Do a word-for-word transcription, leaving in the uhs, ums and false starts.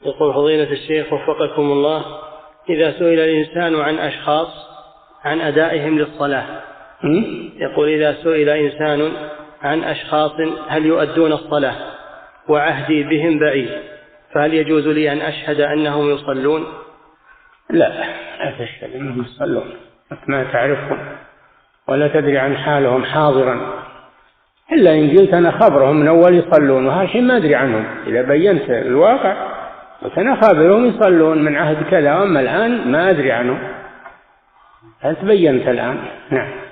يقول فضيلة الشيخ وفقكم الله، إذا سئل الإنسان عن أشخاص عن أدائهم للصلاة، يقول إذا سئل إنسان عن أشخاص هل يؤدون الصلاة وعهدي بهم بعيد، فهل يجوز لي أن أشهد أنهم يصلون؟ لا، لا تشهد أنهم يصلون، ما تعرفهم ولا تدري عن حالهم حاضرا، إلا إن قلت أنا خبرهم من أول يصلون، وهذا شيء ما أدري عنهم. إذا بينت الواقع قلت أنا خبرهم يصلون من عهد كذا، أما الآن ما أدري عنهم، هل تبينت الآن؟ نعم.